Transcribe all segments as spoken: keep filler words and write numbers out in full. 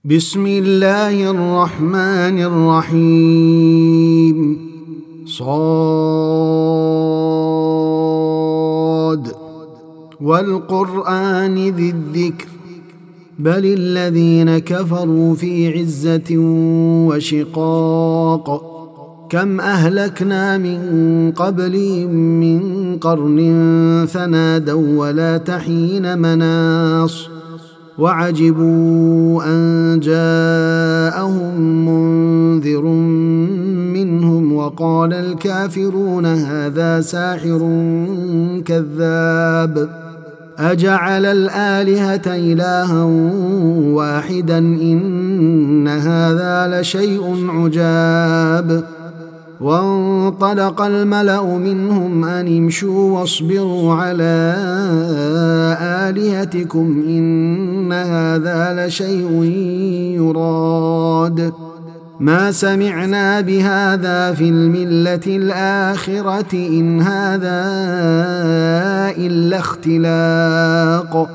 بسم الله الرحمن الرحيم. صاد والقرآن ذي الذكر بل الذين كفروا في عزة وشقاق كم أهلكنا من قبلهم من قرن فنادوا ولا تحين مناص وعجبوا أن جاءهم منذر منهم وقال الكافرون هذا ساحر كذاب أجعل الآلهة إلها واحدا إن هذا لشيء عجاب وانطلق الملأ منهم أن امشوا واصبروا على آلهتكم إن هذا لشيء يراد ما سمعنا بهذا في الملة الآخرة إن هذا إلا اختلاق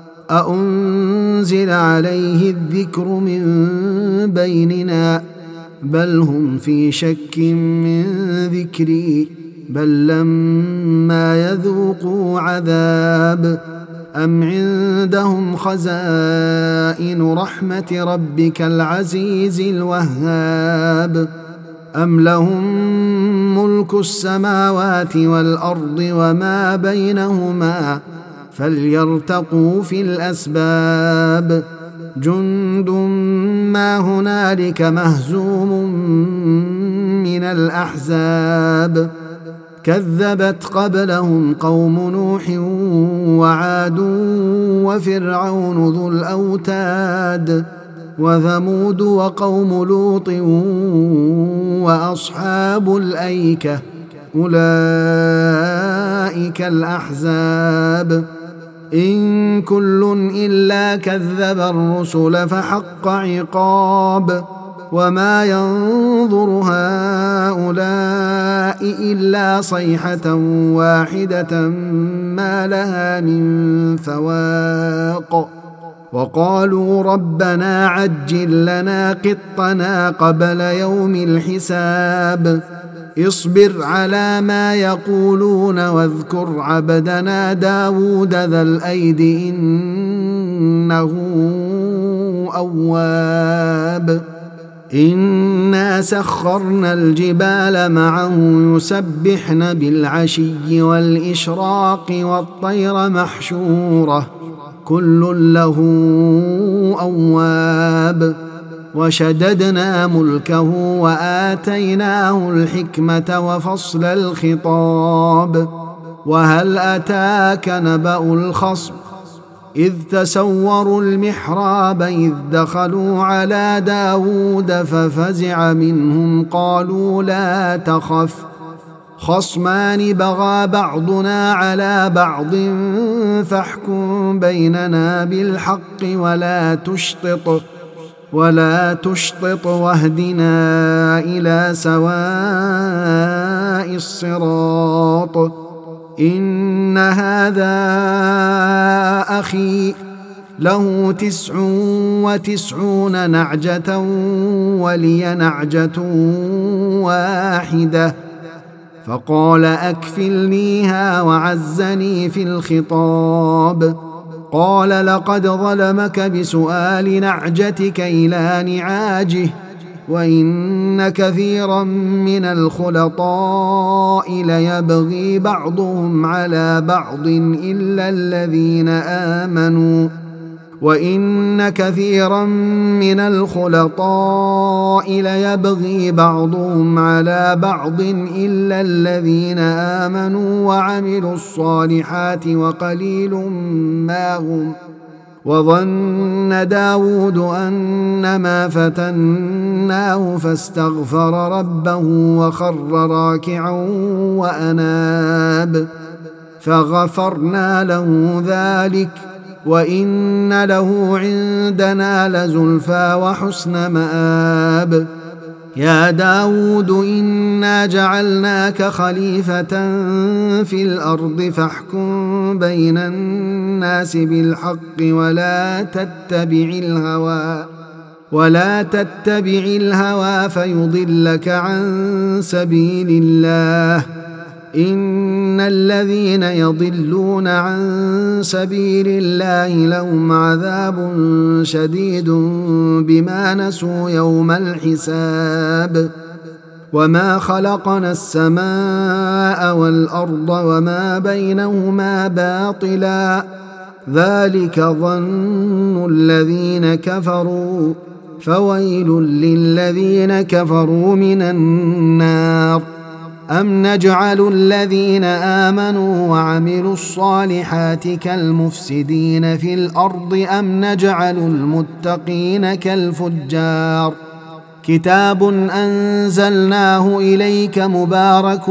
أأنزل عليه الذكر من بيننا بل هم في شك من ذكري بل لما يذوقوا عذاب أم عندهم خزائن رحمة ربك العزيز الوهاب أم لهم ملك السماوات والأرض وما بينهما فليرتقوا في الأسباب جند ما هنالك مهزوم من الأحزاب كذبت قبلهم قوم نوح وعاد وفرعون ذو الأوتاد وثمود وقوم لوط وأصحاب الأيكة أولئك الأحزاب إن كل إلا كذب الرسل فحق عقاب وما ينظر هؤلاء إلا صيحة واحدة ما لها من فواق وقالوا ربنا عجل لنا قطنا قبل يوم الحساب اصبر على ما يقولون واذكر عبدنا داود ذا الأيد إنه أواب إنا سخرنا الجبال معه يسبحن بالعشي والإشراق والطير محشورة كل له أواب وشددنا ملكه وآتيناه الحكمة وفصل الخطاب وهل أتاك نبأ الخصم إذ تسوروا المحراب إذ دخلوا على داود ففزع منهم قالوا لا تخف خصمان بغى بعضنا على بعض فاحكم بيننا بالحق ولا تشطط ولا تشطط واهدنا إلى سواء الصراط إن هذا أخي له تسع وتسعون نعجة ولي نعجة واحدة فقال أكفلنيها وعزني في الخطاب قال لقد ظلمك بسؤال نعجتك إلى نعاجه وإن كثيرا من الخلطاء ليبغي بعضهم على بعض إلا الذين آمنوا وإن كثيرا من الخلطاء ليبغي بعضهم على بعض إلا الذين آمنوا وعملوا الصالحات وقليل ما هم وظن داود أنما فتناه فاستغفر ربه وخر راكعا وأناب فغفرنا له ذلك وإن له عندنا لزلفى وحسن مآب يا داود إنا جعلناك خليفة في الأرض فاحكم بين الناس بالحق ولا تتبع الهوى ولا تتبع الهوى فيضلك عن سبيل الله إن الذين يضلون عن سبيل الله لهم عذاب شديد بما نسوا يوم الحساب وما خلقنا السماء والأرض وما بينهما باطلا ذلك ظن الذين كفروا فويل للذين كفروا من النار أم نجعل الذين آمنوا وعملوا الصالحات كالمفسدين في الأرض أم نجعل المتقين كالفجار كتاب أنزلناه إليك مبارك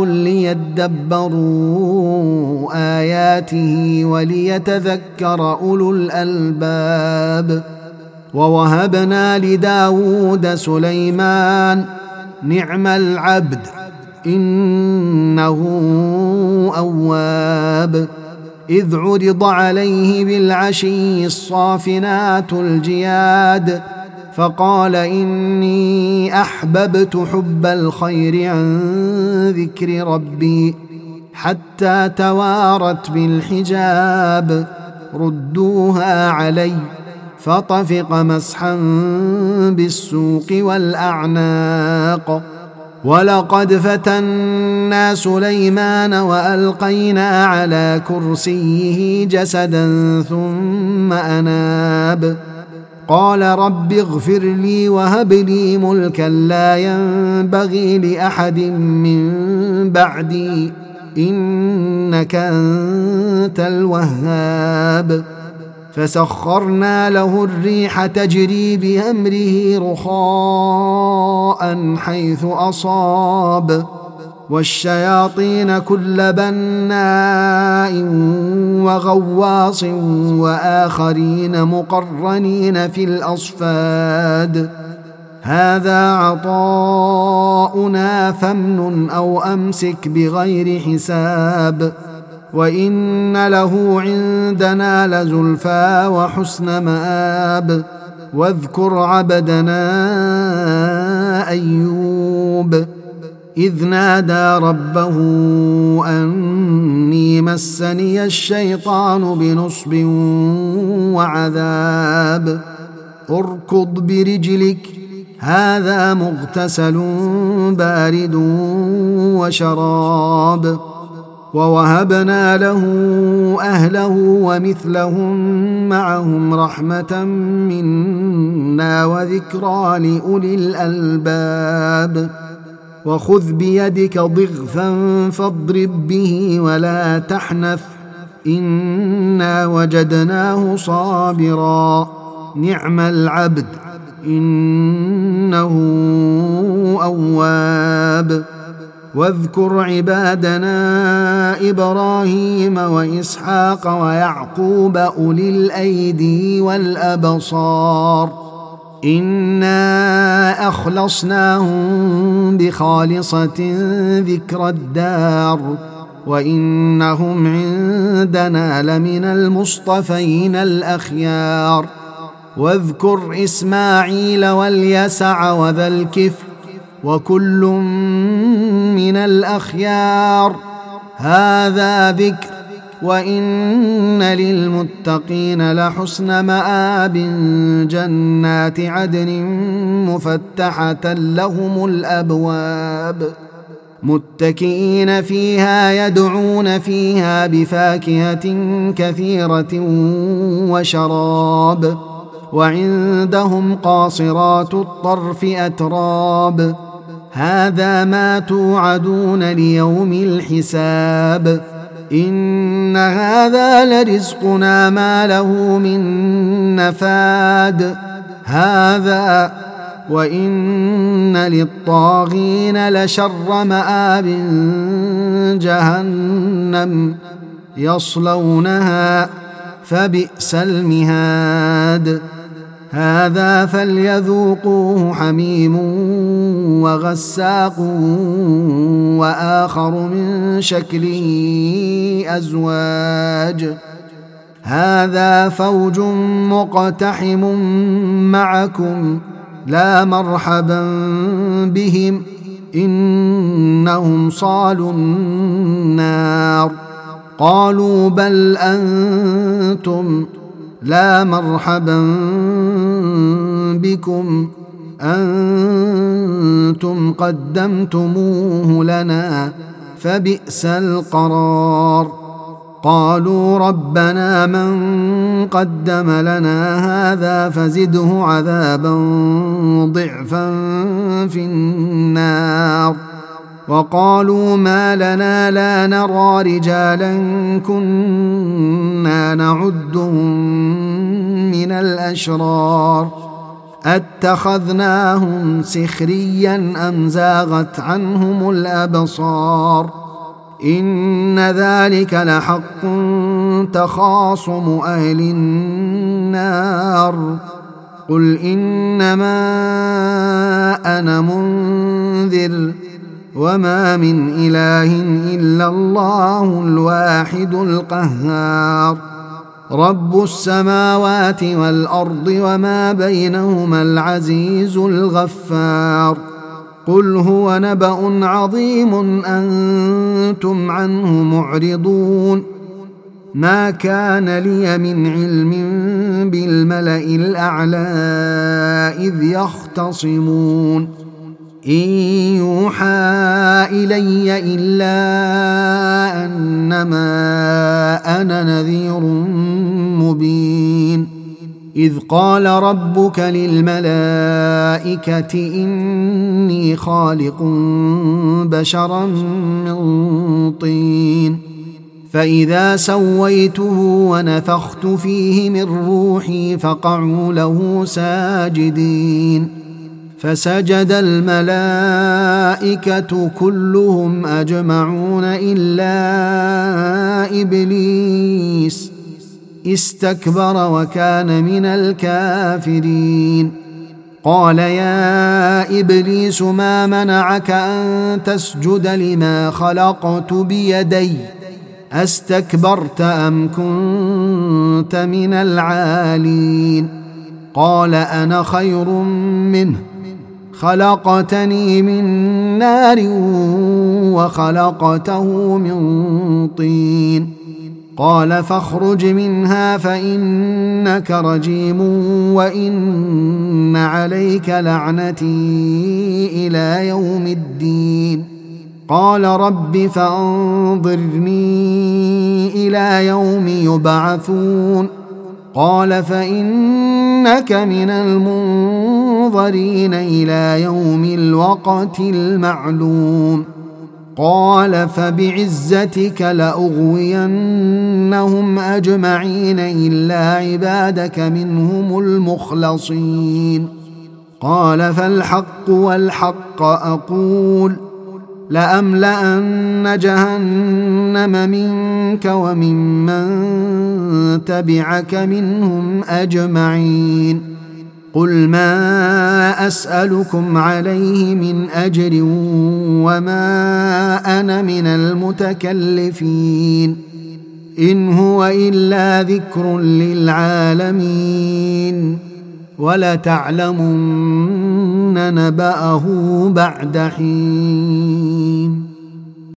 ليدبروا آياته وليتذكر أولو الألباب ووهبنا لداود سليمان نعم العبد إنه أواب إذ عرض عليه بالعشي الصافنات الجياد فقال إني أحببت حب الخير عن ذكر ربي حتى توارت بالحجاب ردوها علي فطفق مسحا بالسوق والأعناق ولقد فتنا سليمان وألقينا على كرسيه جسدا ثم أناب قال رب اغفر لي وهب لي ملكا لا ينبغي لأحد من بعدي إنك أنت الوهاب فسخرنا له الريح تجري بأمره رخاء حيث أصاب والشياطين كل بناء وغواص وآخرين مقرنين في الأصفاد هذا عطاؤنا فامنن أو أمسك بغير حساب وإن له عندنا لزلفى وحسن مآب واذكر عبدنا أيوب إذ نادى ربه أني مسني الشيطان بنصب وعذاب اركض برجلك هذا مغتسل بارد وشراب ووهبنا له أهله ومثلهم معهم رحمة منا وذكرى لأولي الألباب وخذ بيدك ضغثا فاضرب به ولا تحنث إنا وجدناه صابرا نعم العبد إنه أواب واذكر عبادنا إبراهيم وإسحاق ويعقوب أولي الأيدي والأبصار إنا أخلصناهم بخالصة ذكر الدار وإنهم عندنا لمن المصطفين الأخيار واذكر إسماعيل واليسع وذا الكفل وكل من الأخيار هذا ذكر وإن للمتقين لحسن مآب جنات عدن مفتحة لهم الأبواب متكئين فيها يدعون فيها بفاكهة كثيرة وشراب وعندهم قاصرات الطرف أتراب هذا ما توعدون ليوم الحساب إن هذا لرزقنا ما له من نفاد هذا وإن للطاغين لشر مآب جهنم يصلونها فبئس المهاد هذا فليذوقوه حميم وغساق وآخر من شكله أزواج هذا فوج مقتحم معكم لا مرحبا بهم إنهم صالوا النار. قالوا بل أنتم لا مرحبا بكم أنتم قدمتموه لنا فبئس القرار. قالوا ربنا من قدم لنا هذا فزده عذابا ضعفا في النار. وقالوا ما لنا لا نرى رجالا كنا نعدهم من الأشرار أتخذناهم سخريا أم زاغت عنهم الأبصار إن ذلك لحق تخاصم أهل النار. قل إنما أنا منذر وما من إله إلا الله الواحد القهار. رب السماوات والأرض وما بينهما العزيز الغفار. قل هو نبأ عظيم أنتم عنه معرضون. ما كان لي من علم بالملأ الأعلى إذ يختصمون إن يوحى إلي إلا أنما أنا نذير مبين. إذ قال ربك للملائكة إني خالق بشرا من طين فإذا سويته ونفخت فيه من روحي فقعوا له ساجدين. فسجد الملائكة كلهم أجمعون إلا إبليس استكبر وكان من الكافرين. قال يا إبليس ما منعك أن تسجد لما خلقت بيدي أستكبرت أم كنت من العالين؟ قال أنا خير منه خلقتني من نار وخلقته من طين. قال فاخرج منها فإنك رجيم وإن عليك لعنتي إلى يوم الدين. قال رب فأنظرني إلى يوم يبعثون. قال فإنك من المنظرين إلى يوم الوقت المعلوم. قال فبعزتك لأغوينهم أجمعين إلا عبادك منهم المخلصين. قال فالحق والحق أقول لأملأن جهنم منك وممن تبعك منهم أجمعين. قل ما أسألكم عليه من أجر وما أنا من المتكلفين إن هو إلا ذكر للعالمين ولتعلمن نبأه بعد حين.